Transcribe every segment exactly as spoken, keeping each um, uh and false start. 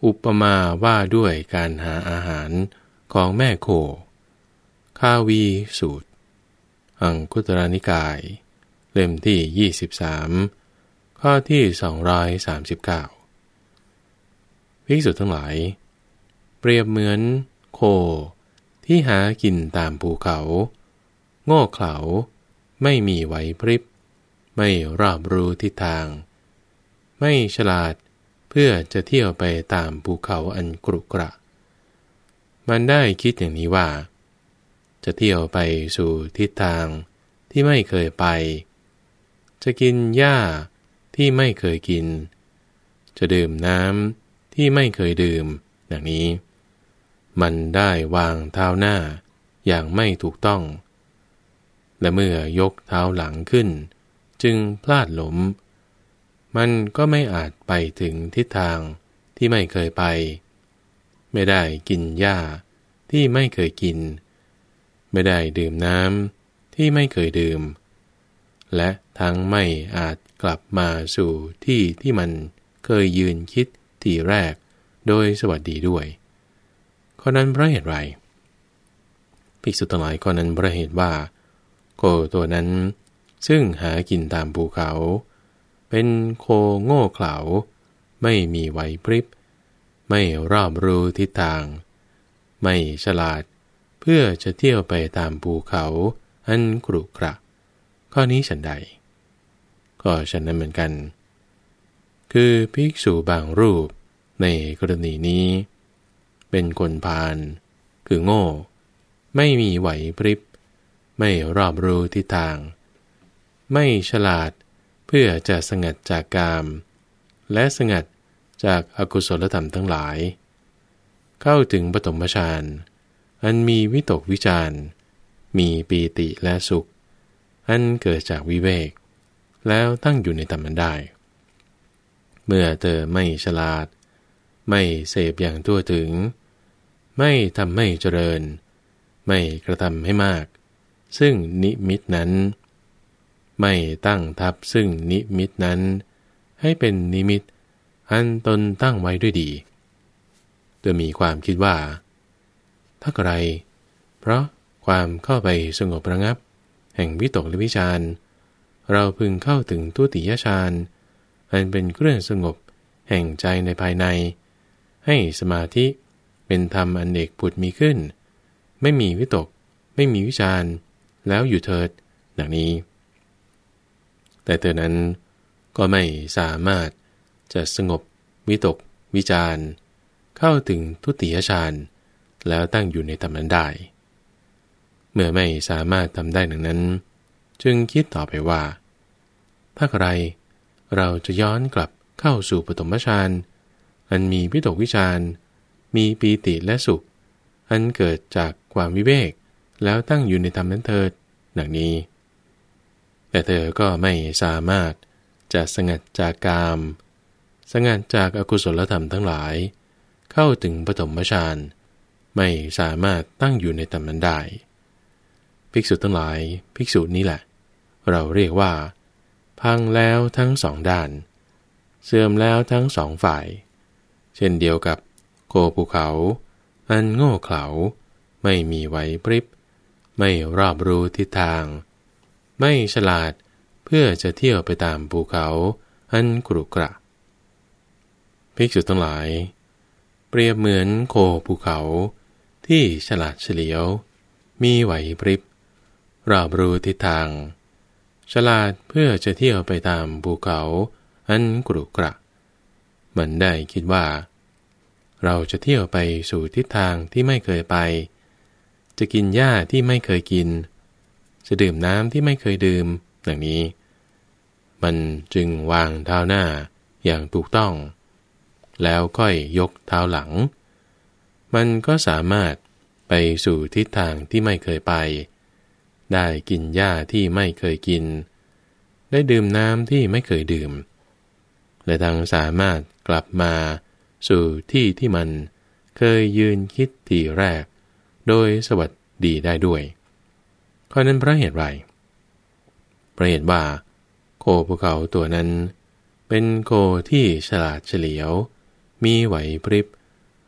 อุปมาว่าด้วยการหาอาหารของแม่โคคาวีสูตรอังคุตรนิกายเล่มที่ยี่สิบสามข้อที่สองร้อยสามสิบเก้าภิกษุทั้งหลายเปรียบเหมือนโคที่หากินตามภูเขาโง่เขลาไม่มีไหวพริบไม่รอบรู้ทิศทางไม่ฉลาดเพื่อจะเที่ยวไปตามภูเขาอันกรุกระมันได้คิดอย่างนี้ว่าจะเที่ยวไปสู่ทิศทางที่ไม่เคยไปจะกินหญ้าที่ไม่เคยกินจะดื่มน้ำที่ไม่เคยดื่มดังนี้มันได้วางเท้าหน้าอย่างไม่ถูกต้องและเมื่อยกเท้าหลังขึ้นจึงพลาดหล้มมันก็ไม่อาจไปถึงทิศทางที่ไม่เคยไปไม่ได้กินหญ้าที่ไม่เคยกินไม่ได้ดื่มน้ำที่ไม่เคยดื่มและทั้งไม่อาจกลับมาสู่ที่ที่มันเคยยืนคิดทีแรกโดยสวัสดีด้วยข้อนั้นเพราะเหตุไรภิกษุทั้งหลายข้อนั้นเพราะเหตุว่าโคตัวนั้นซึ่งหากินตามภูเขาเป็นโคโง่เขลาไม่มีไหวพริบไม่รอบรู้ทิศทางไม่ฉลาดเพื่อจะเที่ยวไปตามภูเขาอันกรุกระข้อนี้ฉันใดก็ฉันนั้นเหมือนกันคือภิกษุบางรูปในกรณีนี้เป็นคนพาลคือโง่ไม่มีไหวพริบไม่รอบรู้ทิศทางไม่ฉลาดเพื่อจะสงัดจากกามและสงัดจากอกุศลธรรมทั้งหลายเข้าถึงปฐมฌานอันมีวิตกวิจารมีปีติและสุขอันเกิดจากวิเวกแล้วตั้งอยู่ในธรรมนั้นได้เมื่อเธอไม่ฉลาดไม่เสพอย่างทั่วถึงไม่ทำให้เจริญไม่กระทำให้มากซึ่งนิมิตนั้นไม่ตั้งทับซึ่งนิมิตนั้นให้เป็นนิมิตอันตนตั้งไว้ด้วยดีโดยมีความคิดว่าถ้าอะไรเพราะความเข้าไปสงบระงับแห่งวิตกและวิจารเราพึงเข้าถึงทุติยฌานอันเป็นเครื่องสงบแห่งใจในภายในให้สมาธิเป็นธรรมอันเอกผุดมีขึ้นไม่มีวิตกไม่มีวิจารแล้วอยู่เถิดดังนี้แต่เธอนั้นก็ไม่สามารถจะสงบวิตกวิจารเข้าถึงทุติยฌานแล้วตั้งอยู่ในธรรมนั้นได้เมื่อไม่สามารถทำได้ดังนั้นจึงคิดต่อไปว่าถ้าใครเราจะย้อนกลับเข้าสู่ปฐมฌานอันมีวิตกวิจารมีปีติและสุขอันเกิดจากความวิเวกแล้วตั้งอยู่ในธรรมนั้นเถิดดังนี้แต่เธอก็ไม่สามารถจะสงัดจากกามสงัดจากอกุศลธรรมทั้งหลายเข้าถึงปฐมฌานไม่สามารถตั้งอยู่ในธรรมนั้นได้ภิกษุทั้งหลายภิกษุนี้แหละเราเรียกว่าพังแล้วทั้งสองด้านเสื่อมแล้วทั้งสองฝ่ายเช่นเดียวกับโคภูเขาอันโง่เขลาไม่มีไหวพริบไม่รอบรู้ทิศทางไม่ฉลาดเพื่อจะเที่ยวไปตามภูเขาอันกรุกระภิกษุทั้งหลายเปรียบเหมือนโคภูเขาที่ฉลาดเฉลียวมีไหวพริบรอบรู้ทิศทางฉลาดเพื่อจะเที่ยวไปตามภูเขาอันกรุกระมันได้คิดว่าเราจะเที่ยวไปสู่ทิศทางที่ไม่เคยไปจะกินหญ้าที่ไม่เคยกินจะดื่มน้ำที่ไม่เคยดื่มดังนี้มันจึงวางเท้าหน้าอย่างถูกต้องแล้วค่อยยกเท้าหลังมันก็สามารถไปสู่ทิศทางที่ไม่เคยไปได้กินหญ้าที่ไม่เคยกินได้ดื่มน้ำที่ไม่เคยดื่มและทั้งสามารถกลับมาสู่ที่ที่มันเคยยืนคิดทีแรกโดยสวัสดีได้ด้วยข้อนั้นเพราะเหตุไรเพราะเหตุว่าโคภูเขาตัวนั้นเป็นโคที่ฉลาดเฉลียวมีไหวพริบ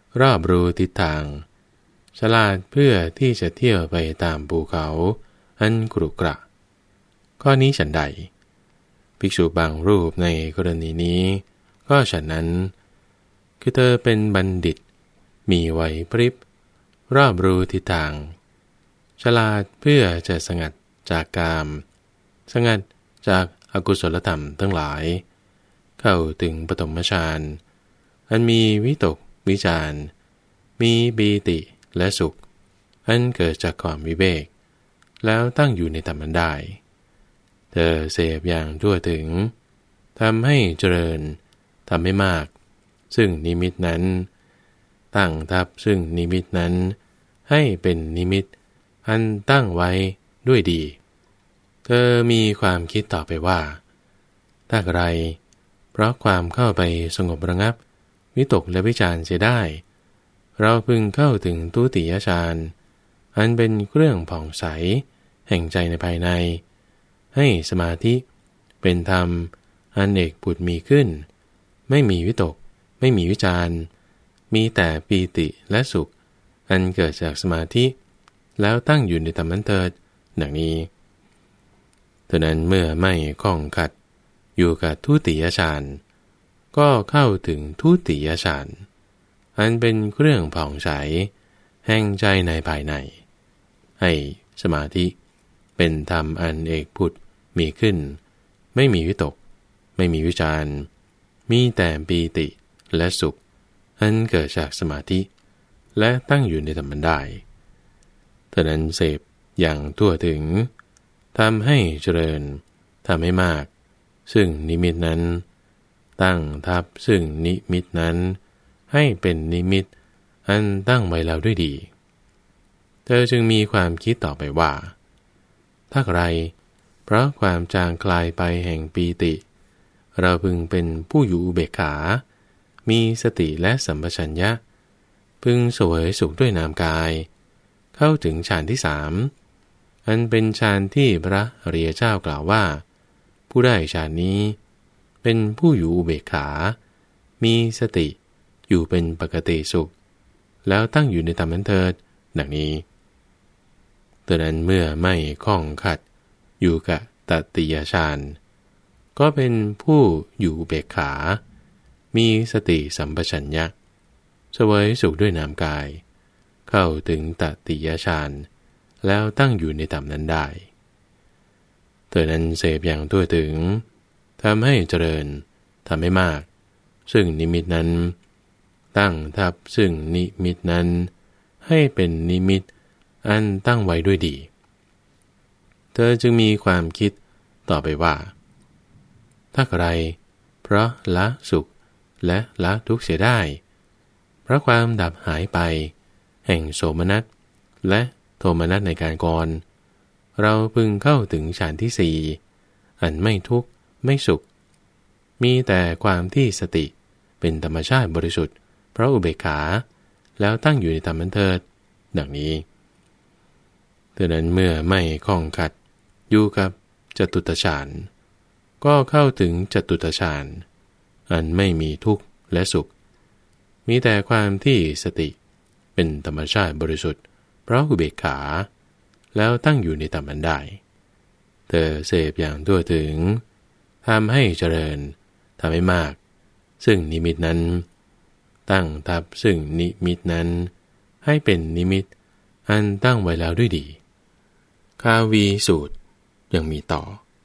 รอบรู้ทิศทางฉลาดเพื่อที่จะเที่ยวไปตามภูเขาอันกรุกระข้อนี้ฉันใดภิกษุบางรูปในกรณีนี้ก็ฉะนั้นคือเธอเป็นบัณฑิตมีไหวพริบรอบรู้ทิศทางฉลาดเพื่อจะสงัดจากกามสงัดจากอกุศลธรรมทั้งหลายเข้าถึงปฐมฌานอันมีวิตกวิจารมีปีติและสุขอันเกิดจากความวิเวกแล้วตั้งอยู่ในธรรมนั้นได้เธอเสพอย่างทั่วถึงทำให้เจริญทำให้มากซึ่งนิมิตนั้นตั้งทับซึ่งนิมิตนั้นให้เป็นนิมิตอันตั้งไว้ด้วยดีเธอมีความคิดต่อไปว่าถ้าไรเพราะความเข้าไปสงบระงับวิตกและวิจารเสียได้เราพึงเข้าถึงทุติยฌานอันเป็นเครื่องผ่องใสแห่งใจในภายในให้สมาธิเป็นธรรมอันเอกผุดมีขึ้นไม่มีวิตกไม่มีวิจารมีแต่ปีติและสุขอันเกิดจากสมาธิแล้วตั้งอยู่ในธรรมนั้นเถิดดังนี้ฉะนั้นเมื่อไม่ข้องขัดอยู่กับทุติยฌานก็เข้าถึงทุติยฌานอันเป็นเครื่องผ่องใสแห่งใจในภายในให้สมาธิเป็นธรรมอันเอกผุดมีขึ้นไม่มีวิตกไม่มีวิจารมีแต่ปีติและสุขอันเกิดจากสมาธิและตั้งอยู่ในธรรมนั้นได้ฉะนั้นเสพอย่างทั่วถึงทำให้เจริญทำให้มากซึ่งนิมิตนั้นตั้งทับซึ่งนิมิตนั้นให้เป็นนิมิตอันตั้งไว้แล้วด้วยดีเธอจึงมีความคิดต่อไปว่าถ้าไรเพราะความจางคลายไปแห่งปีติเราพึงเป็นผู้อยู่อุเบกขามีสติและสัมปชัญญะพึงเสวยสุขด้วยนามกายเข้าถึงฌานที่สามอันเป็นฌานที่พระอริยเจ้ากล่าวว่าผู้ได้ฌานนี้เป็นผู้อยู่อุเบกขามีสติอยู่เป็นปกติสุขแล้วตั้งอยู่ในธรรมนั้นเถิดดังนี้ดังนั้นเมื่อไม่ข้องขัดอยู่กับตติยฌานก็เป็นผู้อยู่อุเบกขามีสติสัมปชัญญะเสวยสุขด้วยนามกายเข้าถึงตติยฌานแล้วตั้งอยู่ในธรรมนั้นได้เธอนั้นเสพอย่างทั่วถึงทำให้เจริญทำให้มากซึ่งนิมิตนั้นตั้งทับซึ่งนิมิตนั้นให้เป็นนิมิตอันตั้งไว้ด้วยดีเธอจึงมีความคิดต่อไปว่าถ้าใครเพราะละสุขและละทุกข์เสียได้เพราะความดับหายไปแห่งโสมนัสและโทมนัสในการก่อนเราพึงเข้าถึงฌานที่สี่อันไม่ทุกข์ไม่สุขมีแต่ความที่สติเป็นธรรมชาติบริสุทธิ์เพราะอุเบกขาแล้วตั้งอยู่ในธรรมนั้นเถิดดังนี้ดังนั้นเมื่อไม่ข้องขัดอยู่กับจตุตฌานก็เข้าถึงจตุตฌานอันไม่มีทุกข์และสุขมีแต่ความที่สติเป็นธรรมชาติบริสุทธิ์เพราะอุเบกขาแล้วตั้งอยู่ในธรรมนั้นได้เธอเสพอย่างทั่วถึงทำให้เจริญทำให้มากซึ่งนิมิตนั้นตั้งทับซึ่งนิมิตนั้นให้เป็นนิมิตอันตั้งไว้แล้วด้วยดีคาวีสูตรยังมีต่อ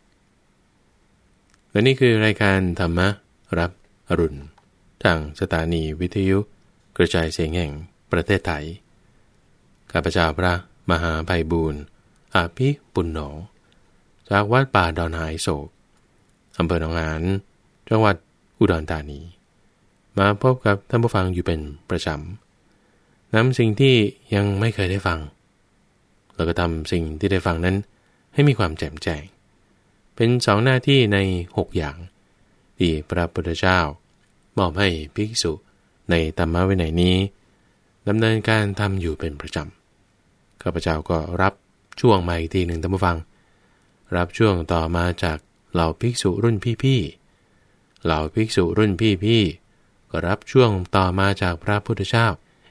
และนี่คือรายการธรรมะรับอรุณทางสถานีวิทยุกระจายเสียงแห่งประเทศไทยข้าพเจ้าพระมหาไพบูลย์อาภิปุณโญจากวัดป่าดอนหายโศกอำเภอหนองหานจังหวัดอุดรธานีมาพบกับท่านผู้ฟังอยู่เป็นประจำนำสิ่งที่ยังไม่เคยได้ฟังแล้วก็ทำสิ่งที่ได้ฟังนั้นให้มีความแจ่มแจ้งเป็นสองหน้าที่ในหกอย่างที่พระพุทธเจ้ามอบให้ภิกษุในธรรมวินัยนี้ดำเนินการทำอยู่เป็นประจำข้าพเจ้าก็รับช่วงมาอีกทีหนึ่งท่านผู้ฟังรับช่วงต่อมาจากเหล่าภิกษุรุ่นพี่ๆเหล่าภิกษุรุ่นพี่ๆก็รับช่วงต่อมาจากพระพุทธเจ้า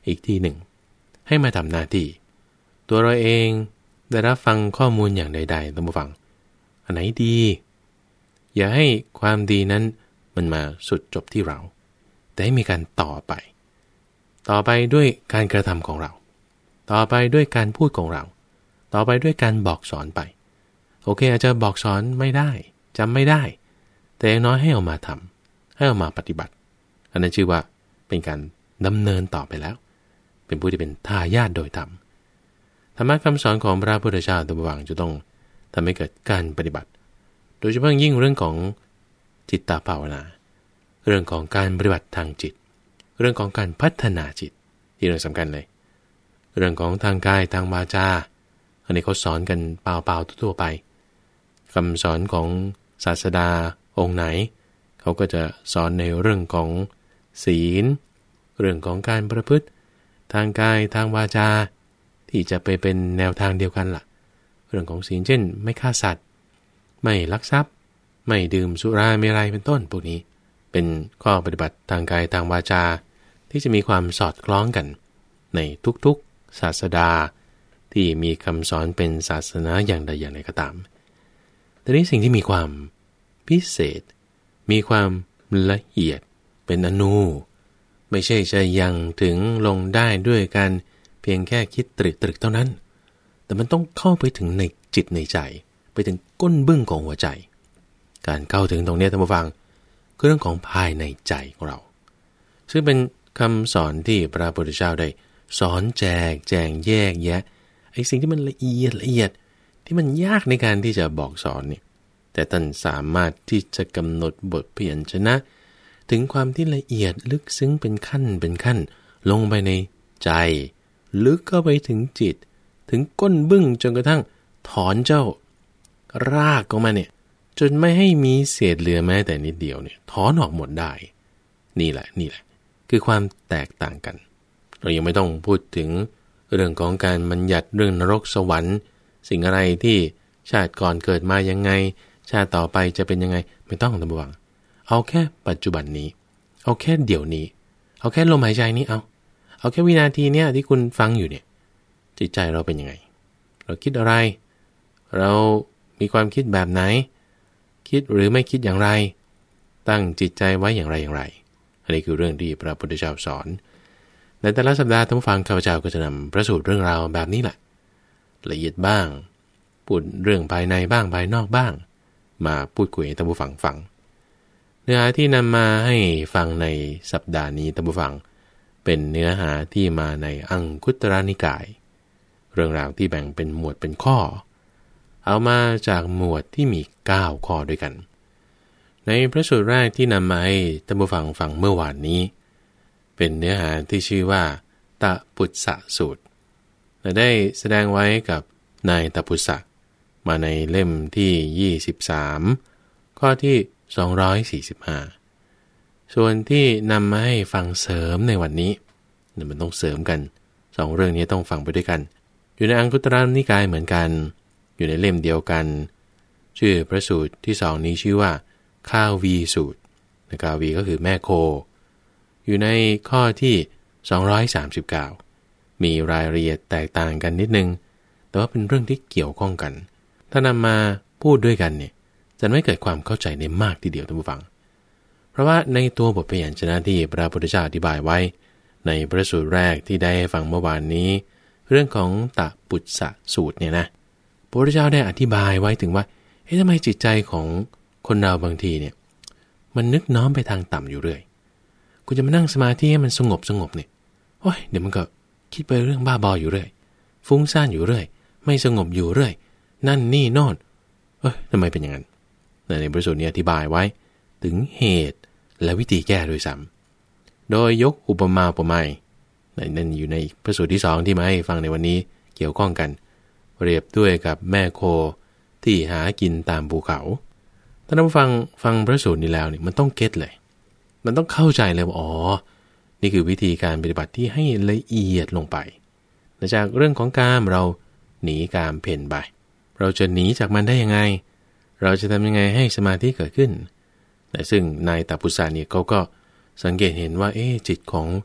อีกทีหนึ่งให้มาทำหน้าที่ตัวเราเองได้รับฟังข้อมูลอย่างใดๆต้องมาฟังอันไหนดีอย่าให้ความดีนั้นมันมาสุดจบที่เราแต่ให้มีการต่อไปต่อไปด้วยการกระทำของเราต่อไปด้วยการพูดของเราต่อไปด้วยการบอกสอนไปโอเคอาจจะบอกสอนไม่ได้จำไม่ได้แต่อย่างน้อยให้เอามาทำให้เอามาปฏิบัติอันนั้นชื่อว่าเป็นการดำเนินต่อไปแล้วเป็นผู้ที่เป็นทายาทโดยธรรมธรรมะคำสอนของพระพุทธเจ้าตัวบางจะต้องทำให้เกิดการปฏิบัติโดยเฉพาะยิ่งเรื่องของจิตตภาวนาเรื่องของการปฏิบัติทางจิตเรื่องของการพัฒนาจิตที่เรื่องสำคัญเลยเรื่องของทางกายทางวาจาอันนี้เขาสอนกันเปล่าๆทั่วไปคำสอนของศาสดาองค์ไหนเขาก็จะสอนในเรื่องของศีลเรื่องของการประพฤติทางกายทางวาจาที่จะไปเป็นแนวทางเดียวกันล่ะเรื่องของศีลเช่นไม่ฆ่าสัตว์ไม่ลักทรัพย์ไม่ดื่มสุราเมรัยเป็นต้นพวกนี้เป็นข้อปฏิบัติทางกายทางวาจาที่จะมีความสอดคล้องกันในทุกๆศาสดาที่มีคำสอนเป็นศาสนาอย่างใดอย่างใดก็ตามแต่นี้สิ่งที่มีความพิเศษมีความละเอียดเป็นอนูไม่ใช่จะยังถึงลงได้ด้วยการเพียงแค่คิดตรึกตรึกเท่านั้นแต่มันต้องเข้าไปถึงในจิตในใจไปถึงก้นบึ้งของหัวใจการเข้าถึงตรงนี้ท่านผู้ฟังคือเรื่องของภายในใจของเราซึ่งเป็นคำสอนที่พระพุทธเจ้าได้สอนแจกแจงแยกแยะไอ้สิ่งที่มันละเอียดละเอียดที่มันยากในการที่จะบอกสอนเนี่ยแต่ท่านสามารถที่จะกำหนดบทเพียรชนะถึงความที่ละเอียดลึกซึ้งเป็นขั้นเป็นขั้นลงไปในใจลึกเข้าไปถึงจิตถึงก้นบึ้งจนกระทั่งถอนเจ้ารากของมันเนี่ยจนไม่ให้มีเศษเหลือแม้แต่นิดเดียวเนี่ยถอนออกหมดได้นี่แหละนี่แหละคือความแตกต่างกันเรายังไม่ต้องพูดถึงเรื่องของการบัญญัติเรื่องนรกสวรรค์สิ่งอะไรที่ชาติก่อนเกิดมายังไงชาติต่อไปจะเป็นยังไงไม่ต้องระวังเอาแค่ปัจจุบันนี้เอาแค่เดี๋ยวนี้เอาแค่ลมหายใจนี้เอาเอาแค่วินาทีเนี้ยที่คุณฟังอยู่เนี่ยจิตใจเราเป็นยังไงเราคิดอะไรเรามีความคิดแบบไหนคิดหรือไม่คิดอย่างไรตั้งจิตใจไว้อย่างไรอย่างไรอันนี้คือเรื่องที่พระพุทธเจ้าสอนในแต่ละสัปดาห์ท่านผู้ฟังข้าพเจ้าก็จะนำประสูตรเรื่องราวแบบนี้แหละละเอียดบ้างพูดเรื่องภายในบ้างภายนอกบ้างมาพูดคุยให้ท่านผู้ฟังฟังเนื้อหาที่นำมาให้ฟังในสัปดาห์นี้ท่านผู้ฟังเป็นเนื้อหาที่มาในอังคุตรนิกายเรื่องราวที่แบ่งเป็นหมวดเป็นข้อเอามาจากหมวดที่มีเก้าข้อด้วยกันในพระสูตรแรกที่นำมาให้ท่านผู้ฟังฟังเมื่อวานนี้เป็นเนื้อหาที่ชื่อว่าตปุสสะสูตรและได้แสดงไว้กับนายตปุสสะมาในเล่มที่ยี่สิบสามข้อที่สองร้อยสี่สิบห้าส่วนที่นำมาให้ฟังเสริมในวันนี้มันต้องเสริมกันสองเรื่องนี้ต้องฟังไปด้วยกันอยู่ในอังคุตรนิกายเหมือนกันอยู่ในเล่มเดียวกันชื่อพระสูตรที่สองนี้ชื่อว่าข้าวีสูตรข้าวีก็คือแม่โคอยู่ในข้อที่สองร้อยสามสิบเก้ามีรายละเอียดแตกต่างกันนิดนึงแต่ว่าเป็นเรื่องที่เกี่ยวข้องกันถ้านำมาพูดด้วยกันเนี่ยจะไม่เกิดความเข้าใจในมากทีเดียวท่านผู้ฟังเพราะว่าในตัวบทพยัญชนะที่พระพุทธเจ้าอธิบายไว้ในพระสูตรแรกที่ได้ฟังเมื่อวานนี้เรื่องของตปุสสะสูตรเนี่ยนะพระพุทธเจ้าได้อธิบายไว้ถึงว่าเฮ้ยทำไมจิตใจของคนเราบางทีเนี่ยมันนึกน้อมไปทางต่ำอยู่เรื่อยคุณจะมานั่งสมาธิให้มันสงบสงบเนี่ยโอ้ยเดี๋ยวมันก็คิดไปเรื่องบ้าบออยู่เรื่อยฟุ้งซ่านอยู่เรื่อยไม่สงบอยู่เรื่อยนั่นนี่โน่นเอ้ยทำไมเป็นอย่างนั้นในพระสูตรนี้อธิบายไว้ถึงเหตุและวิธีแก้ด้วยซ้ำโดยยกอุปมาอุปไมยนั่นอยู่ในพระสูตรที่สองที่มาให้ฟังในวันนี้เกี่ยวข้องกันเปรียบด้วยกับแม่โคที่หากินตามภูเขาถ้าท่านฟังฟังพระสูตรนี้แล้วเนี่ยมันต้องเก็ตเลยมันต้องเข้าใจเลยว่าอ๋อนี่คือวิธีการปฏิบัติที่ให้ละเอียดลงไปจากเรื่องของกามเราหนีกามเพ่นไปเราจะหนีจากมันได้ยังไงเราจะทำยังไงให้สมาธิเกิดขึ้นแต่ซึ่งนายตปุสสะเนี่ยเขาก็สังเกตเห็นว่าเอ๊ะจิตของ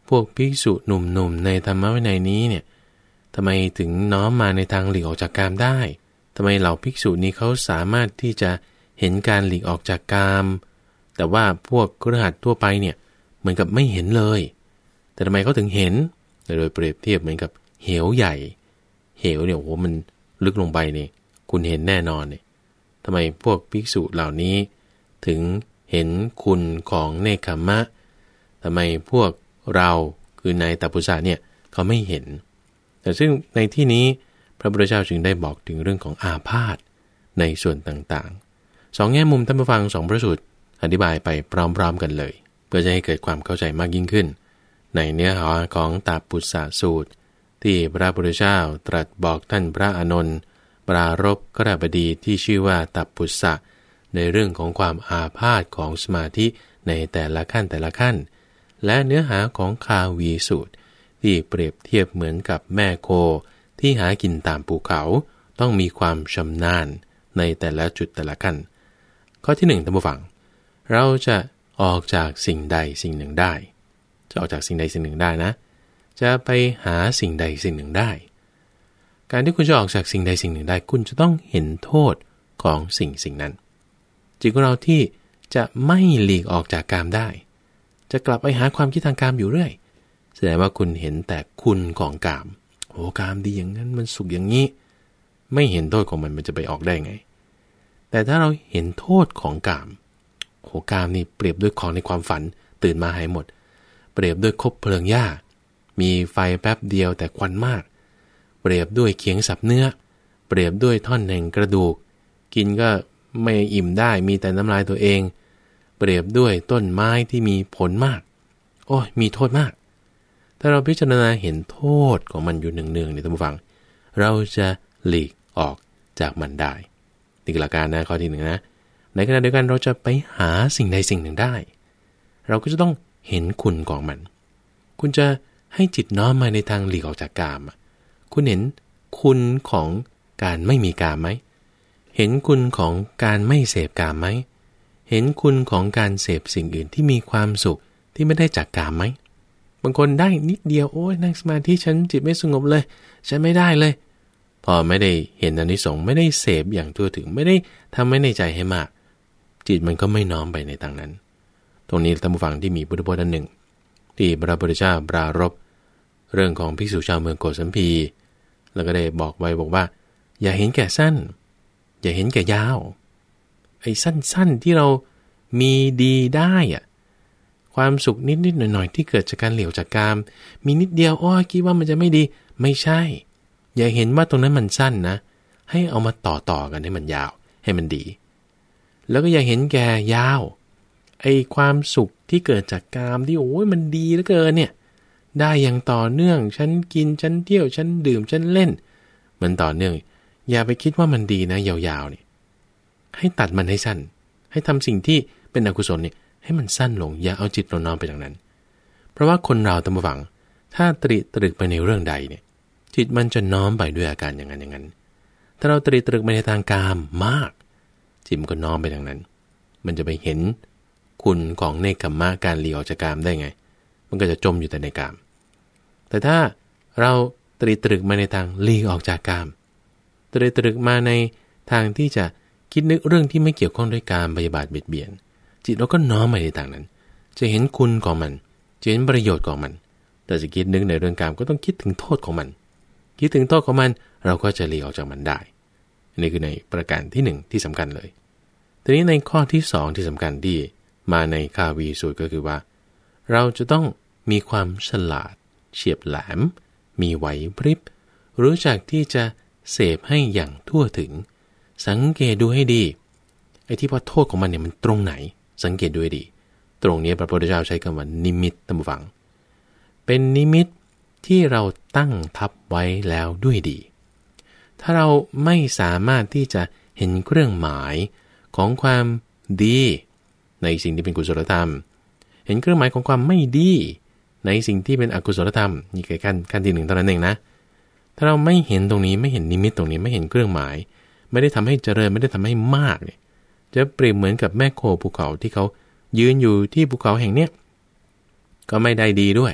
พวกภิกษุหนุ่มๆในธรรมวินัยนี้เนี่ยทำไมถึงน้อมมาในทางหลีกออกจากกามได้ทำไมเหล่าภิกษุนี้เขาสามารถที่จะเห็นการหลีกออกจากกามแต่ว่าพวกคฤหัสถ์ทั่วไปเนี่ยเหมือนกับไม่เห็นเลยแต่ทำไมเขาถึงเห็นโดยเปรียบเทียบเหมือนกับเหวใหญ่เหวเนี่ยโอ้โหมันลึกลงไปนี่คุณเห็นแน่นอนเนี่ยทำไมพวกภิกษุเหล่านี้ถึงเห็นคุณของเนกขัมมะทำไมพวกเราคือนายตัพพุสะเนี่ยเขาไม่เห็นแต่ซึ่งในที่นี้พระพุทธเจ้าจึงได้บอกถึงเรื่องของอาพาธในส่วนต่างๆสองแง่มุมท่านผู้ฟังสองพระสูตรอธิบายไปพร้อมๆกันเลยเพื่อจะให้เกิดความเข้าใจมากยิ่งขึ้นในเนื้อหาของตัพพุสะสูตรที่พระพุทธเจ้าตรัสบอกท่านพระอานนท์ปรารภกฤหบดีที่ชื่อว่าตัพพุสะในเรื่องของความอาพาธของสมาธิในแต่ละขั้นแต่ละขั้นและเนื้อหาของคาวีสูตรที่เปรียบเทียบเหมือนกับแม่โคที่หากินตามภูเขาต้องมีความชำนาญในแต่ละจุดแต่ละขั้นข้อที่หนึ่งท่านผู้ฟังเราจะออกจากสิ่งใดสิ่งหนึ่งได้จะออกจากสิ่งใดสิ่งหนึ่งได้นะจะไปหาสิ่งใดสิ่งหนึ่งได้การที่คุณจะออกจากสิ่งใดสิ่งหนึ่งได้คุณจะต้องเห็นโทษของสิ่งสิ่งนั้นจิตของเราที่จะไม่หลีกออกจากกามได้จะกลับไปหาความคิดทางกามอยู่เรื่อยแสดงว่าคุณเห็นแต่คุณของกามโอ้กามดีอย่างนั้นมันสุขอย่างนี้ไม่เห็นโทษของมันมันจะไปออกได้ไงแต่ถ้าเราเห็นโทษของกามโอ้กามนี่เปรียบด้วยของในความฝันตื่นมาหายหมดเปรียบด้วยคบเพลิงหญ้ามีไฟแป๊บเดียวแต่ควันมากเปรียบด้วยเขียงสับเนื้อเปรียบด้วยท่อนแห่งกระดูกกินก็ไม่อิ่มได้มีแต่น้ำลายตัวเองเปรียบด้วยต้นไม้ที่มีผลมากโอ้ยมีโทษมากถ้าเราพิจารณาเห็นโทษของมันอยู่เนืองๆในท่านผู้ฟังเราจะหลีกออกจากมันได้นี่คือหลักการนะข้อที่หนึ่งนะในขณะเดียวกันเราจะไปหาสิ่งใดสิ่งหนึ่งได้เราก็จะต้องเห็นคุณของมันคุณจะให้จิตน้อมมาในทางหลีกออกจากกามคุณเห็นคุณของการไม่มีกามไหมเห็นคุณของการไม่เสพกามไหมเห็นคุณของการเสพสิ่งอื่นที่มีความสุขที่ไม่ได้จากกามไหมบางคนได้นิดเดียวโอ้ยนั่งสมาธิฉันจิตไม่สงบเลยฉันไม่ได้เลยพอไม่ได้เห็นอานิสงส์ไม่ได้เสพอย่างทั่วถึงไม่ได้ทำให้ในใจให้มากจิตมันก็ไม่น้อมไปในทางนั้นตรงนี้ท่านผู้ฟังที่มีพุทธพจน์อันหนึ่งที่พระพุทธเจ้าปรารภเรื่องของภิกษุชาวเมืองโกสัมพีแล้วก็ได้บอกไว้บอกว่าอย่าเห็นแก่สั้นอย่าเห็นแก่ยาวไอ้สั้นๆที่เรามีดีได้อะความสุขนิดๆหน่อยๆที่เกิดจากการเหลียวจากกามมีนิดเดียวอ้อคิดว่ามันจะไม่ดีไม่ใช่อย่าเห็นว่าตรงนั้นมันสั้นนะให้เอามาต่อๆกันให้มันยาวให้มันดีแล้วก็อย่าเห็นแก่ยาวไอ้ความสุขที่เกิดจากกามที่โอ้ยมันดีเหลือเกินเนี่ยได้อย่างต่อเนื่องฉันกินฉันเที่ยวฉันดื่มฉันเล่นมันต่อเนื่องอย่าไปคิดว่ามันดีนะยาวๆเนี่ยให้ตัดมันให้สั้นให้ทำสิ่งที่เป็นอกุศลเนี่ยให้มันสั้นลงอย่าเอาจิตเราน้อมไปทางนั้นเพราะว่าคนเราตามฝังถ้าตริตรึกไปในเรื่องใดเนี่ยจิตมันจะน้อมไปด้วยอาการอย่างนั้นอย่างนั้นถ้าเราตริตรึกไปในทางกามมากจิตมันก็น้อมไปทางนั้นมันจะไปเห็นคุณของเนกขัมมะการหลีกออกจากกามได้ไงมันก็จะจมอยู่แต่ในกามแต่ถ้าเราตริตรึกมาในทางหลีกออกจากกามตริตรึกมาในทางที่จะคิดนึกเรื่องที่ไม่เกี่ยวข้องด้วยกามพยาบาทเบียดเบียนจิตเราก็น้อมไปในทางนั้นจะเห็นคุณของมันจะเห็นประโยชน์ของมันแต่จะคิดนึกในเรื่องกามก็ต้องคิดถึงโทษของมันคิดถึงโทษของมันเราก็จะหลีกออกจากมันได้นี่คือในประการที่หนึ่งที่สำคัญเลยทีนี้ในข้อที่สองที่สำคัญที่มาในคาวีสูตรก็คือว่าเราจะต้องมีความฉลาดเฉียบแหลมมีไหวพริบรู้จักที่จะเสพให้อย่างทั่วถึงสังเกตดูให้ดีไอ้ที่ว่าโทษของมันเนี่ยมันตรงไหนสังเกตดูให้ดีตรงนี้พระพุทธเจ้าใช้คำว่านิมิตท่านผู้ฟังเป็นนิมิตที่เราตั้งทับไว้แล้วด้วยดีถ้าเราไม่สามารถที่จะเห็นเครื่องหมายของความดีในสิ่งที่เป็นกุศลธรรมเห็นเครื่องหมายของความไม่ดีในสิ่งที่เป็นอกุศลธรรมนี่คือขั้นขั้นที่หนึ่งเท่านั้นเองนะถ้าเราไม่เห็นตรงนี้ไม่เห็นนิมิตตรงนี้ไม่เห็นเครื่องหมายไม่ได้ทำให้เจริญไม่ได้ทำให้มากเนี่ยจะเปรียบเหมือนกับแม่โคภูเขาที่เขายืนอยู่ที่ภูเขาแห่งเนี้ยก็ไม่ได้ดีด้วย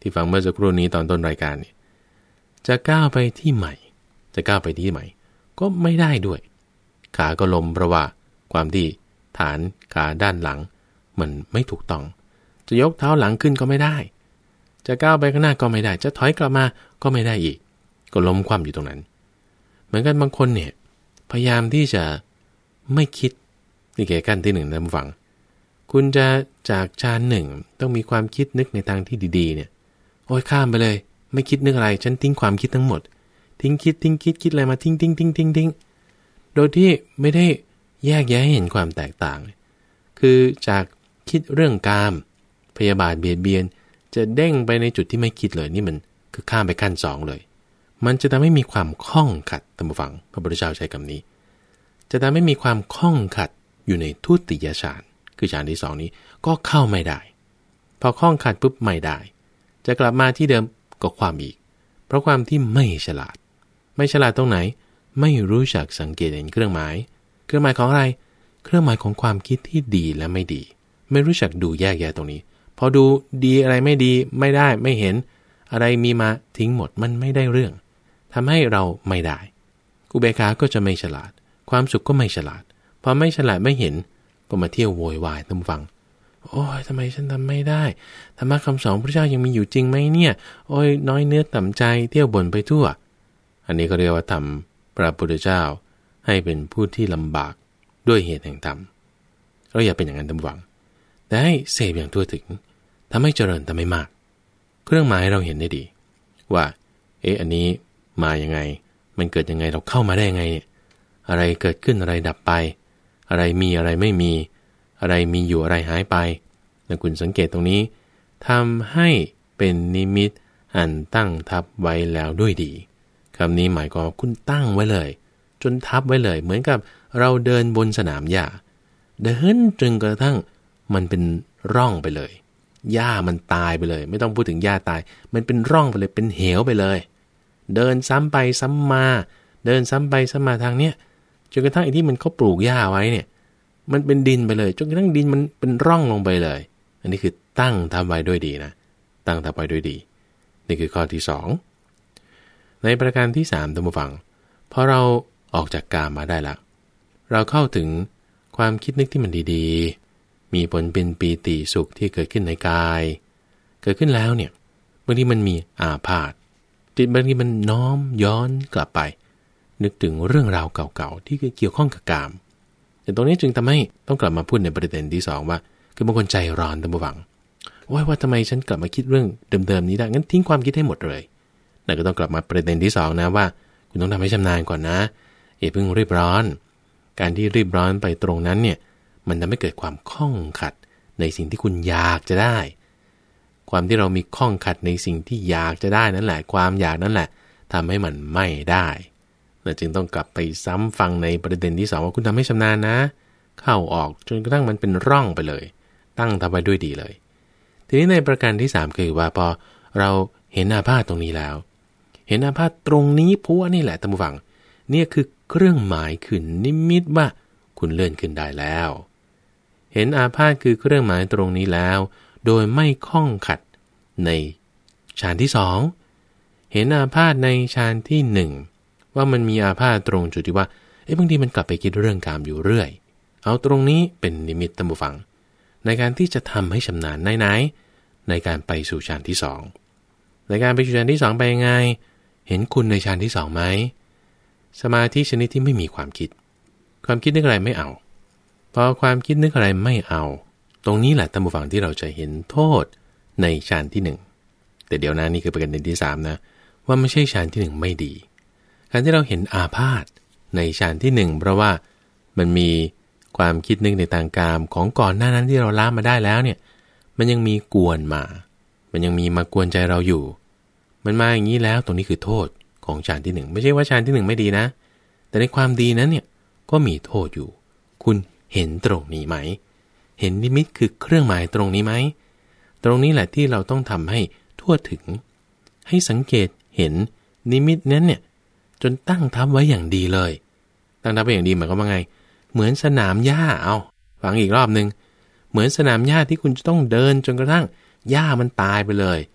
ที่ฟังเมื่อสักครู่นี้ตอนต้นรายการเนี่ยจะก้าวไปที่ใหม่จะก้าวไปที่ใหม่ก็ไม่ได้ด้วยขาก็ล้มเพราะว่าความที่ฐานขาด้านหลังมันไม่ถูกต้องจะยกเท้าหลังขึ้นก็ไม่ได้จะก้าวไปข้างหน้าก็ไม่ได้จะถอยกลับมาก็ไม่ได้อีกก็ล้มคว่ำอยู่ตรงนั้นเหมือนกันบางคนเนี่ยพยายามที่จะไม่คิดนี่แก่ขั้นที่หนึ่งนะผู้ฟังคุณจะจากฌานหนึ่งต้องมีความคิดนึกในทางที่ดีๆเนี่ยโอ้ยข้ามไปเลยไม่คิดนึกอะไรฉันทิ้งความคิดทั้งหมดทิ้งคิดทิ้งคิดคิดอะไรมาทิ้งทิ้งทิ้งทิ้งทิ้งโดยที่ไม่ได้แยกแยะให้เห็นความแตกต่างคือจากคิดเรื่องกามพยาบาทเบียดเบียนจะเด้งไปในจุดที่ไม่คิดเลยนี่มันคือข้ามไปขั้นสองเลยมันจะทำให้มีความคล่องขัดตามฟังพระพุทธเจ้าใช้คำนี้จะทำให้มีความคล่องขัดอยู่ในทุติยฌานคือฌานที่สองนี้ก็เข้าไม่ได้พอคล่องขัดปุ๊บไม่ได้จะกลับมาที่เดิมก็ความอีกเพราะความที่ไม่ฉลาดไม่ฉลาดตรงไหนไม่รู้จักสังเกตเห็นเครื่องหมายเครื่องหมายของอะไรเครื่องหมายของความคิดที่ดีและไม่ดีไม่รู้จักดูแยกแยะตรงนี้พอดูดีอะไรไม่ดีไม่ได้ไม่เห็นอะไรมีมาทิ้งหมดมันไม่ได้เรื่องทำให้เราไม่ได้อุเบกขาก็จะไม่ฉลาดความสุขก็ไม่ฉลาดพอไม่ฉลาดไม่เห็นก็มาเที่ยวโวยวายตามฟังโอ้ยทำไมฉันทำไม่ได้ธรรมะคำสอนพระเจ้ายังมีอยู่จริงไหมเนี่ยโอ้ยน้อยเนื้อต่ำใจเที่ยวบ่นไปทั่วอันนี้ก็เรียกว่าทำพระพุทธเจ้าให้เป็นผู้ที่ลำบากด้วยเหตุแห่งธรรมเราอย่าเป็นอย่างนั้นตามฟังแต่ให้เสพอย่างทั่วถึงทำให้เจริญแต่ไม่มากเครื่องหมายเราเห็นได้ดีว่าเอ๊ะอันนี้มายังไงมันเกิดยังไงเราเข้ามาได้ยังไงเนี่ยอะไรเกิดขึ้นอะไรดับไปอะไรมีอะไรไม่มีอะไรมีอยู่อะไรหายไปแล้วคุณสังเกตตรงนี้ทำให้เป็นนิมิตอันตั้งทับไว้แล้วด้วยดีคำนี้หมายความว่าคุณตั้งไว้เลยจนทับไว้เลยเหมือนกับเราเดินบนสนามหญ้าเดินจนกระทั่งมันเป็นร่องไปเลยหญ้ามันตายไปเลยไม่ต้องพูดถึงหญ้าตายมันเป็นร่องไปเลยเป็นเหวไปเลยเดินซ้ำไปซ้ำมาเดินซ้ำไปซ้ำมาทางเนี้ยจนกระทั่งไอ้ที่มันเขาปลูกหญ้าไว้เนี่ยมันเป็นดินไปเลยจนกระทั่งดินมันเป็นร่องลงไปเลยอันนี้คือตั้งทับไว้ด้วยดีนะตั้งทับไว้ด้วยดีนี่คือข้อที่สองในประการที่สามท่านผู้ฟังพอเราออกจากกามมาได้ละเราเข้าถึงความคิดนึกที่มันดีๆมีผลเป็นปีติสุขที่เกิดขึ้นในกายเกิดขึ้นแล้วเนี่ยบางทีมันมีอาพาธจิตบางทีมันน้อมย้อนกลับไปนึกถึงเรื่องราวเก่าๆที่เกี่ยวข้องกับกามแต่ตรงนี้จึงทำให้ต้องกลับมาพูดในประเด็นที่สองว่าคือบางคนใจร้อนท่านผู้ฟังว่าว่าทำไมฉันกลับมาคิดเรื่องเดิมๆนี้ได้งั้นทิ้งความคิดให้หมดเลยนั่นก็ต้องกลับมาประเด็นที่สองนะว่าคุณต้องทำให้ชำนาญก่อนนะอย่าเพิ่งรีบร้อนการที่รีบร้อนไปตรงนั้นเนี่ยมันทำให้เกิดความข้องขัดในสิ่งที่คุณอยากจะได้ความที่เรามีข้องขัดในสิ่งที่อยากจะได้นั่นแหละความอยากนั่นแหละทำให้มันไม่ได้เราจึงต้องกลับไปซ้ำฟังในประเด็นที่สองว่าคุณทำให้ชำนาญนะเข้าออกจนกระทั่งมันเป็นร่องไปเลยตั้งทับไว้ด้วยดีเลยทีนี้ในประการที่สามคือว่าพอเราเห็นอาพาธตรงนี้แล้วเห็นอาพาธตรงนี้เพราะว่านี่แหละท่านผู้ฟังเนี่ยคือเครื่องหมายขึ้นนิมิตว่าคุณเลื่อนขึ้นได้แล้วเห็นอาพาธคือเครื่องหมายตรงนี้แล้วโดยไม่ข้องขัดในฌานที่สองเห็นอาพาธในฌานที่หนึ่งว่ามันมีอาพาธตรงจุดที่ว่าเอ๊ะบางทีมันกลับไปคิดเรื่องกามอยู่เรื่อยเอาตรงนี้เป็นนิมิตท่านผู้ฟังในการที่จะทำให้ชำนาญไหนๆในการไปสู่ฌานที่สองในการไปสู่ฌานที่สองไปยังไงเห็นคุณในฌานที่สองไหมสมาธิชนิดที่ไม่มีความคิดความคิดนึกอะไรไม่เอาพอความคิดนึกอะไรไม่เอาตรงนี้แหละท่านผู้ฟังที่เราจะเห็นโทษในฌานที่หนึ่งแต่เดี๋ยวนะนี่คือประเด็นที่สามนะว่าไม่ใช่ฌานที่หนึ่งไม่ดีการที่เราเห็นอาพาธในฌานที่หนึ่งเพราะว่ามันมีความคิดนึกในทางกามของก่อนหน้านั้นที่เราละมาได้แล้วเนี่ยมันยังมีกวนมามันยังมีมากวนใจเราอยู่มันมาอย่างนี้แล้วตรงนี้คือโทษของฌานที่หนึ่งไม่ใช่ว่าฌานที่หนึ่งไม่ดีนะแต่ในความดีนั้นเนี่ยก็มีโทษอยู่คุณเห็นตรงนี้ไหมเห็นนิมิตคือเครื่องหมายตรงนี้ไหมตรงนี้แหละที่เราต้องทำให้ทั่วถึงให้สังเกตเห็นนิมิตนั้นเนี่ยจนตั้งทับไว้อย่างดีเลยตั้งทับไว้อย่างดีหมายความว่าไงเหมือนสนามหญ้าเอาฟังอีกรอบนึงเหมือนสนามหญ้าที่คุณจะต้องเดินจนกระทั่งหญ้ามันตายไปเลย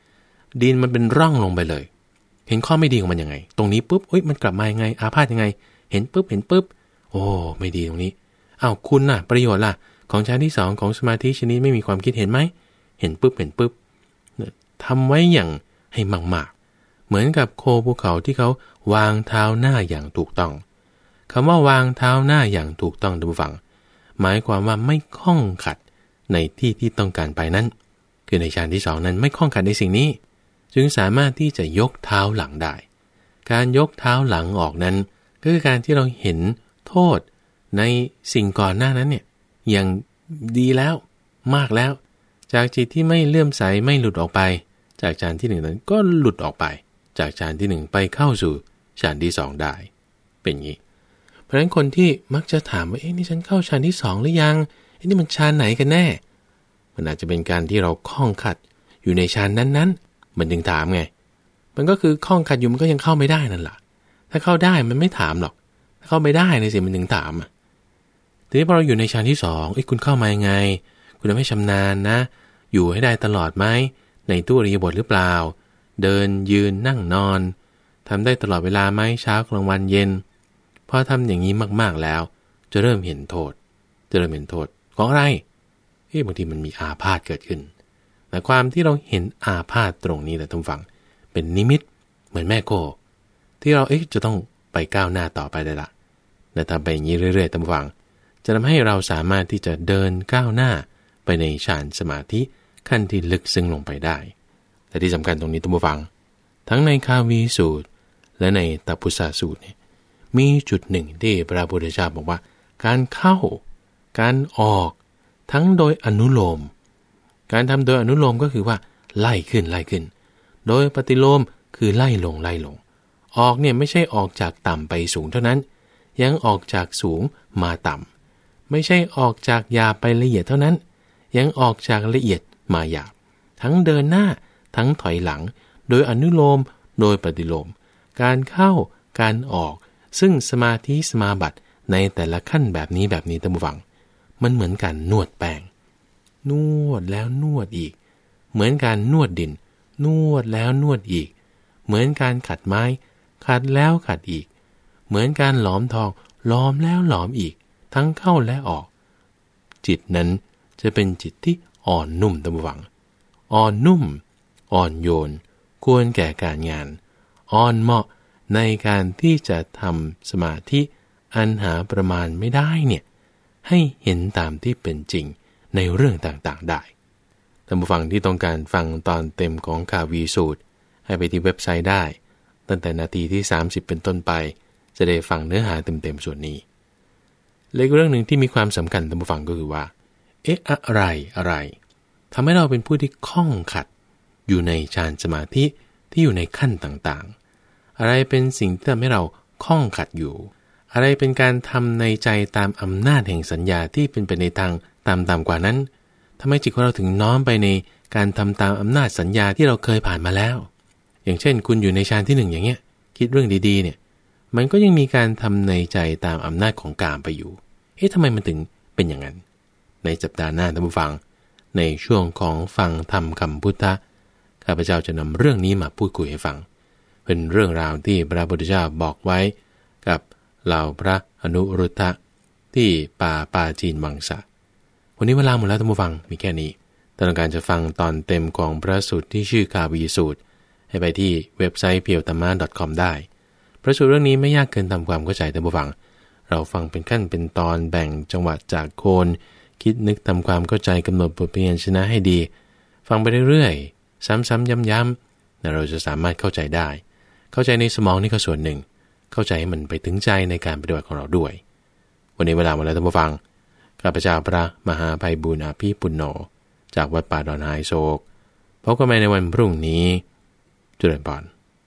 ดินมันเป็นร่องลงไปเลยเห็นข้อไม่ดีของมันยังไงตรงนี้ปุ๊บเอ้ยมันกลับมายังไงอาพาธยังไงเห็นปุ๊บเห็นปุ๊บโอ้ไม่ดีตรงนี้อ้าวคุณน่ะประโยชน์ล่ะของชั้นที่สองของสมาธิชนิดไม่มีความคิดเห็นไหมเห็นปุ๊บเห็นปุ๊บทำไว้อย่างให้มากๆเหมือนกับโคภูเขาที่เขาวางเท้าหน้าอย่างถูกต้องคำว่าวางเท้าหน้าอย่างถูกต้องท่านผู้ฟังหมายความว่าไม่ข้องขัดในที่ที่ต้องการไปนั้นคือในฌานที่สองนั้นไม่ข้องขัดในสิ่งนี้จึงสามารถที่จะยกเท้าหลังได้การยกเท้าหลังออกนั้นก็คือการที่เราเห็นโทษในสิ่งก่อนหน้านั้นเนี่ยอย่างดีแล้วมากแล้วจากจิตที่ไม่เลื่อมใสไม่หลุดออกไปจากฌานที่หนึ่งนั้นก็หลุดออกไปจากฌานที่หนึ่งไปเข้าสู่ฌานที่สองได้เป็นอย่างนี้เพราะฉะนั้นคนที่มักจะถามว่าเอ๊ะนี่ฉันเข้าฌานที่สองหรือยังเอ๊ะนี่มันฌานไหนกันแน่มันอาจจะเป็นการที่เราคล้องขัดอยู่ในฌานนั้นๆมันถึงถามไงมันก็คือคล้องขัดอยู่มันก็ยังเข้าไม่ได้นั่นแหละถ้าเข้าได้มันไม่ถามหรอกถ้าเข้าไม่ได้ในสิ่งมันถึงถามอ่ะทีนี้พอเราอยู่ในฌานที่สองเอ้ยคุณเข้ามายังไงคุณทำให้ชำนาญนะอยู่ให้ได้ตลอดไหมในตู้อริยบทหรือเปล่าเดินยืนนั่งนอนทำได้ตลอดเวลาไหมเช้ากลางวันเย็นพอทำอย่างนี้มากๆแล้วจะเริ่มเห็นโทษจะเริ่มเห็นโทษของอะไรเอ้บางทีมันมีอาพาธเกิดขึ้นแต่ความที่เราเห็นอาพาธตรงนี้แหละท่านฟังเป็นนิมิตเหมือนแม่โคที่เราเอ๊ะจะต้องไปก้าวหน้าต่อไปได้ละแต่ทำไปอย่างนี้เรื่อยๆท่านฟังจะทำให้เราสามารถที่จะเดินก้าวหน้าไปในฌานสมาธิขั้นที่ลึกซึ้งลงไปได้แต่ที่สำคัญตรงนี้ท่านผู้ฟังทั้งในคาวีสูตรและในตัพพุสาสูตรเนี่ยมีจุดหนึ่งที่พระพุทธเจ้าบอกว่าการเข้าการออกทั้งโดยอนุโลมการทำโดยอนุโลมก็คือว่าไล่ขึ้นไล่ขึ้นโดยปฏิโลมคือไล่ลงไล่ลงออกเนี่ยไม่ใช่ออกจากต่ำไปสูงเท่านั้นยังออกจากสูงมาต่ำไม่ใช่ออกจากหยาบไปละเอียดเท่านั้นยังออกจากละเอียดมาหยาบทั้งเดินหน้าทั้งถอยหลังโดยอนุโลมโดยปฏิโลมการเข้าการออกซึ่งสมาธิสมาบัติในแต่ละขั้นแบบนี้แบบนี้ท่านผู้ฟังมันเหมือนการนวดแป้งนวดแล้วนวดอีกเหมือนการนวดดินนวดแล้วนวดอีกเหมือนการขัดไม้ขัดแล้วขัดอีกเหมือนการหลอมทองหลอมแล้วหลอมอีกทั้งเข้าและออกจิตนั้นจะเป็นจิตที่อ่อนนุ่มท่านผู้ฟังอ่อนนุ่มอ่อนโยนควรแก่การงานอ่อนเหมาะในการที่จะทำสมาธิอันหาประมาณไม่ได้เนี่ยให้เห็นตามที่เป็นจริงในเรื่องต่างๆได้ท่านผู้ฟังที่ต้องการฟังตอนเต็มของคาวีสูตรให้ไปที่เว็บไซต์ได้ตั้งแต่นาทีที่สามสิบเป็นต้นไปจะได้ฟังเนื้อหาเต็มๆส่วนนี้และอีกเรื่องหนึ่งที่มีความสำคัญท่านผู้ฟังก็คือว่าเอ๊ะอะไรอะไรทำให้เราเป็นผู้ที่คล่องขัดอยู่ในฌานสมาธิที่อยู่ในขั้นต่างๆอะไรเป็นสิ่งที่ทำให้เราคล่องขัดอยู่อะไรเป็นการทำในใจตามอำนาจแห่งสัญญาที่เป็นไปในทางตามตามกว่านั้นทำไมจิตของเราถึงน้อมไปในการทำตามอำนาจสัญญาที่เราเคยผ่านมาแล้วอย่างเช่นคุณอยู่ในฌานที่หนึ่งอย่างเงี้ยคิดเรื่องดีๆเนี่ยมันก็ยังมีการทำในใจตามอำนาจของกามไปอยู่เอ๊ะทำไมมันถึงเป็นอย่างนั้นในสัปดาห์หน้าท่านผู้ฟังในช่วงของฟังธรรมคำพุทธะข้าพเจ้าจะนำเรื่องนี้มาพูดคุยให้ฟังเป็นเรื่องราวที่พระพุทธเจ้าบอกไว้กับเหล่าพระอนุรุทธะที่ป่าปาจีนวังสะวันนี้เวลาหมดแล้วท่านผู้ฟังมีแค่นี้ถ้าต้องการจะฟังตอนเต็มของพระสูตรที่ชื่อคาวีสูตรให้ไปที่เว็บไซต์ เพียวธรรมะ ดอท คอม ได้พระสูตรเรื่องนี้ไม่ยากเกินทำความเข้าใจท่านผู้ฟังเราฟังเป็นขั้นเป็นตอนแบ่งจังหวะจากโคนคิดนึกทำความเข้าใจกำหนดบทเพียรชนะให้ดีฟังไปเรื่อยๆซ้ำๆย้ำๆเราจะสามารถเข้าใจได้เข้าใจในสมองนี่ก็ส่วนหนึ่งเข้าใจให้มันไปถึงใจในการปฏิบัติของเราด้วยวันนี้เวลาหมดแล้วท่านผู้ฟังข้าพเจ้าพระมหาไพบูลย์อาภีปุณโญจากวัดป่าดอนไฮโศกพบกันใหม่ในวันพรุ่งนี้เจริญพร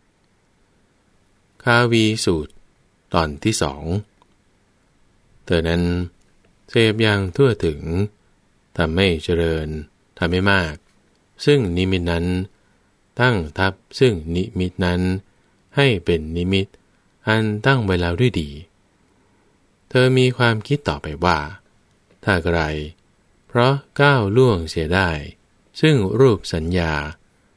คาวีสูตรตอนที่สองเธอนั้นเสพอย่างทั่วถึงทำให้เจริญทำให้มากซึ่งนิมิตนั้นตั้งทับซึ่งนิมิตนั้นให้เป็นนิมิตอันตั้งไว้แล้วด้วยดีเธอมีความคิดต่อไปว่าถ้าใครเพราะก้าวล่วงเสียได้ซึ่งรูปสัญญา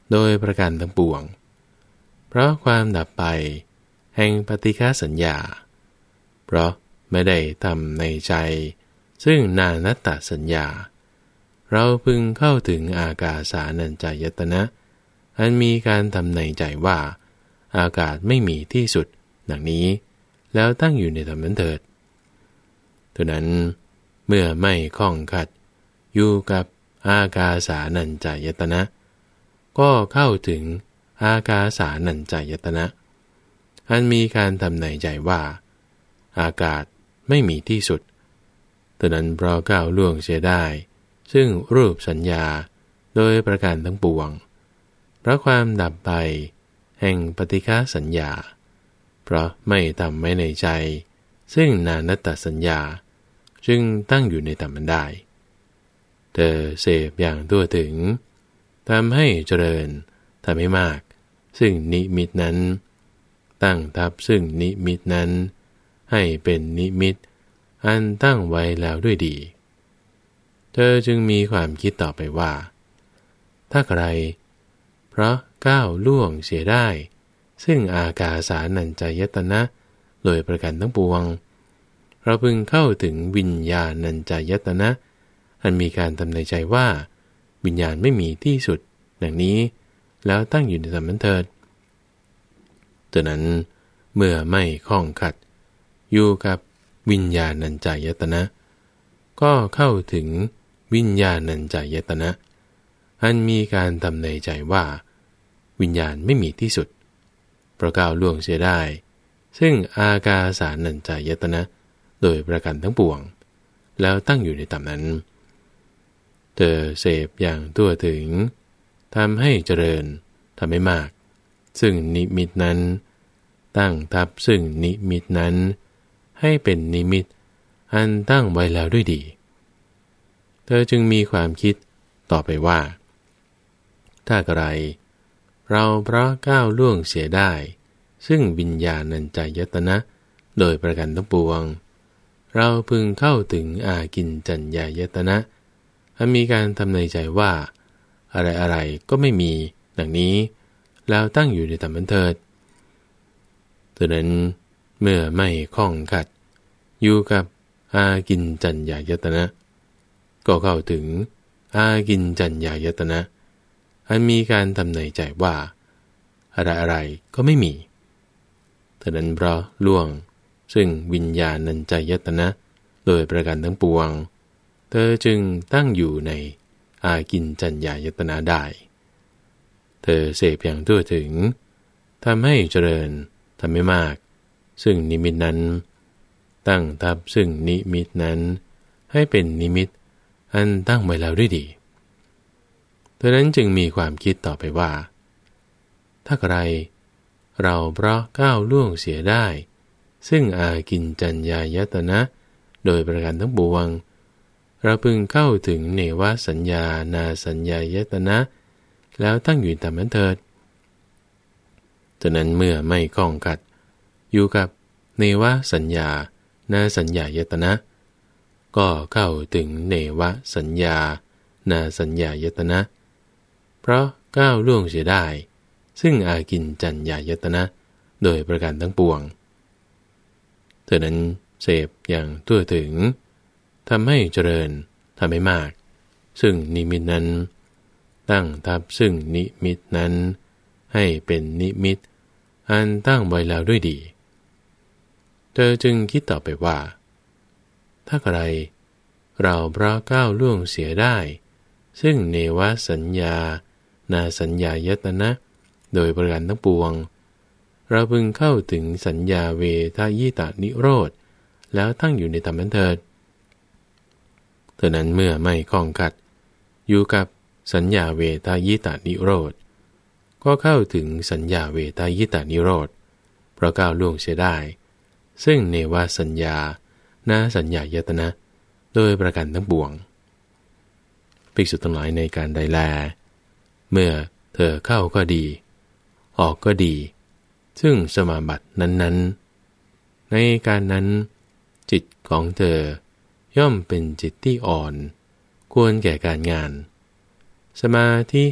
โดยประการทั้งปวงเพราะความดับไปแห่งปฏิฆาสัญญาเพราะไม่ได้ทำในใจซึ่งนานัตตสัญญาเราพึงเข้าถึงอากาสานัญจายตนะอันมีการทำในใจว่าอากาศไม่มีที่สุดดังนี้แล้วตั้งอยู่ในธรรมนั้นเถิดดังนั้นเมื่อไม่ข้องขัดอยู่กับอากาสานัญจายตนะก็เข้าถึงอากาสานัญจายตนะอันมีการทำในใจว่าอากาศไม่มีที่สุดดังนั้นเพราะก้าวล่วงเสียได้ซึ่งรูปสัญญาโดยประการทั้งปวงเพราะความดับไปแห่งปฏิฆาสัญญาเพราะไม่ทำไว้ในใจซึ่งนานัตตสัญญาจึงตั้งอยู่ในธรรมได้เธอเสพอย่างทั่วถึงทำให้เจริญทำให้มากซึ่งนิมิตนั้นตั้งทับซึ่งนิมิตนั้นให้เป็นนิมิตอันตั้งไว้แล้วด้วยดีเธอจึงมีความคิดต่อไปว่าถ้าใครเพราะก้าวล่วงเสียได้ซึ่งอากาสานัญจายตนะโดยประการทั้งปวงเราพึงเข้าถึงวิญญาณัญจายตนะอันมีการทำในใจว่าวิญญาณไม่มีที่สุดดังนี้แล้วตั้งอยู่ในธรรมนั้นเถิดดังนั้นเมื่อไม่ข้องขัดอยู่กับวิญญาณัญจายตนะก็เข้าถึงวิญญาณัญจายตนะอันมีการทำในใจว่าวิญญาณไม่มีที่สุดเพราะก้าวล่วงเสียได้ซึ่งอากาสานัญจายตนะโดยประการทั้งปวงแล้วตั้งอยู่ในธรรมนั้นเธอเสพอย่างทั่วถึงทำให้เจริญทำให้มากซึ่งนิมิตนั้นตั้งทับซึ่งนิมิตนั้นให้เป็นนิมิตอันตั้งไว้แล้วด้วยดีเธอจึงมีความคิดต่อไปว่าถ้าใครเราเพราะก้าวล่วงเสียได้ซึ่งวิญญาณัญจายตนะโดยประการทั้งปวงเราพึงเข้าถึงอากินจัญญายตนะอันมีการทำในใจว่าอะไรอะไรก็ไม่มีดังนี้แล้วตั้งอยู่ในธรรมนั้นเถิดดังนั้นเมื่อไม่ข้องขัดอยู่กับอากินจัญญายตนะก็เข้าถึงอากินจัญญายตนะอันมีการทำในใจว่าอะไรอะไรก็ไม่มีดังนั้นเพราะล่วงซึ่งวิญญาณัญจายตนะโดยประการทั้งปวงเธอจึงตั้งอยู่ในอากินจัญญายตนะได้เธอเสพอย่างทั่วถึงทำให้เจริญทำให้มากซึ่งนิมิตนั้นตั้งทับซึ่งนิมิตนั้นให้เป็นนิมิตอันตั้งไว้แล้วด้วยดีเธอนั้นจึงมีความคิดต่อไปว่าถ้าใครเราเพราะก้าวล่วงเสียได้ซึ่งอากินจัญญายตนะโดยประการทั้งปวงเราพึงเข้าถึงเนวสัญญานาสัญญายตนะแล้วตั้งอยู่ตามนั้นเถิดฉะนั้นเมื่อไม่ข้องขัดอยู่กับเนวสัญญานาสัญญายตนะก็เข้าถึงเนวสัญญานาสัญญายตนะเพราะก้าวล่วงเสียได้ซึ่งอากินจัญญายตนะโดยประการทั้งปวงเธอนั้นเสพอย่างทั่วถึงทำให้เจริญทำให้มากซึ่งนิมิตนั้นตั้งทับซึ่งนิมิตนั้นให้เป็นนิมิตอันตั้งไว้แล้วด้วยดีเธอจึงคิดต่อไปว่าถ้าใครเราเพราะก้าวล่วงเสียได้ซึ่งเนวสัญญานาสัญญายตนะโดยประการทั้งปวงเราพึงเข้าถึงสัญญาเวทายตานิโรธแล้วตั้งอยู่ในธรรมนั้นเถิดเท่านั้นเมื่อไม่ข้องขัดอยู่กับสัญญาเวทายตานิโรธก็เข้าถึงสัญญาเวทายตานิโรธเพราะก้าวล่วงเสียได้ซึ่งเนวสัญญานาสัญญายตนะโดยประการทั้งปวงภิกษุทั้งหลายในการใดแลเมื่อเธอเข้าก็ดีออกก็ดีซึ่งสมาบัตินั้นๆในการนั้นจิตของเธอย่อมเป็นจิตที่อ่อนควรแก่การงานสมาธิ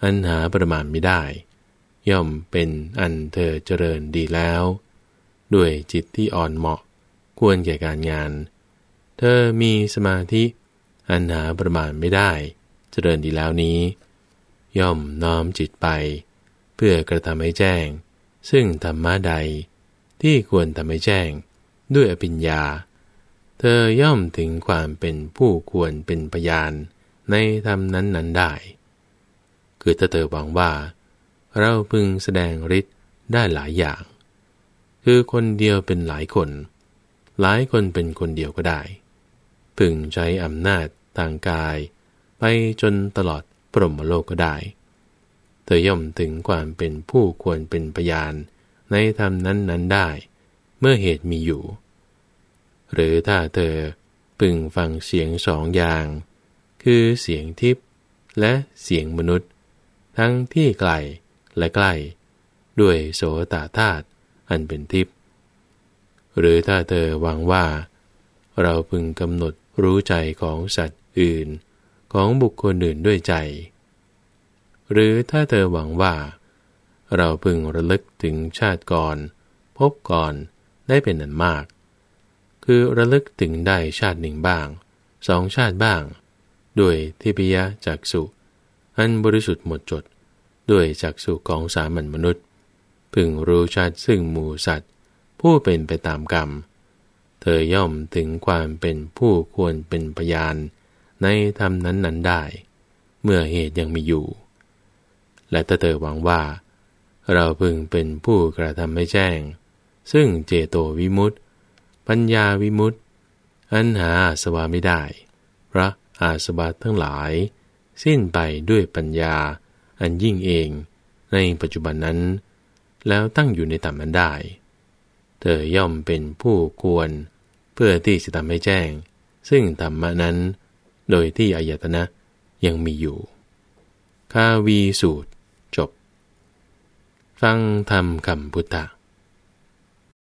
อันหาประมาณไม่ได้ย่อมเป็นอันเธอเจริญดีแล้วด้วยจิตที่อ่อนเหมาะควรแก่การงานเธอมีสมาธิอันหาประมาณไม่ได้เจริญดีแล้วนี้ย่อมน้อมจิตไปเพื่อกระทำให้แจ้งซึ่งธรรมะใดที่ควรทำให้แจ้งด้วยอภิญญาเธอย่อมถึงความเป็นผู้ควรเป็นพยานในธรรมนั้นๆได้คือถ้าเธอหวังว่าเราพึงแสดงฤทธิ์ได้หลายอย่างคือคนเดียวเป็นหลายคนหลายคนเป็นคนเดียวก็ได้พึงใช้อำนาจทางกายไปจนตลอดพรหมโลกก็ได้เธอย่อมถึงความเป็นผู้ควรเป็นพยานในธรรมนั้นๆได้เมื่อเหตุมีอยู่หรือถ้าเธอพึงฟังเสียงสองอย่างคือเสียงทิพย์และเสียงมนุษย์ทั้งที่ไกลและใกล้ด้วยโสตธาตุอันเป็นทิพย์หรือถ้าเธอหวังว่าเราพึงกำหนดรู้ใจของสัตว์อื่นของบุคคลอื่นด้วยใจหรือถ้าเธอหวังว่าเราพึงระลึกถึงชาติก่อนพบก่อนได้เป็นอันมากคือระลึกถึงได้ชาติหนึ่งบ้างสองชาติบ้างด้วยทิพยจักษุอันบริสุทธิ์หมดจดด้วยจักษุของสามัญมนุษย์พึงรู้ชัดซึ่งหมู่สัตว์ผู้เป็นไปตามกรรมเธอย่อมถึงความเป็นผู้ควรเป็นพยานในธรรมนั้นๆได้เมื่อเหตุยังมีอยู่และถ้าเธอหวังว่าเราพึงเป็นผู้กระทำให้แจ้งซึ่งเจโตวิมุตติปัญญาวิมุตติอันหาอาสวะไม่ได้เพราะอาสวะทั้งหลายสิ้นไปด้วยปัญญาอันยิ่งเองในปัจจุบันนั้นแล้วตั้งอยู่ในธรรมนั้นได้เธอย่อมเป็นผู้ควรเพื่อที่จะทำให้แจ้งซึ่งธรรมะนั้นโดยที่อายตนะยังมีอยู่คาวีสูตรจบฟังธรรมคำพุทธะ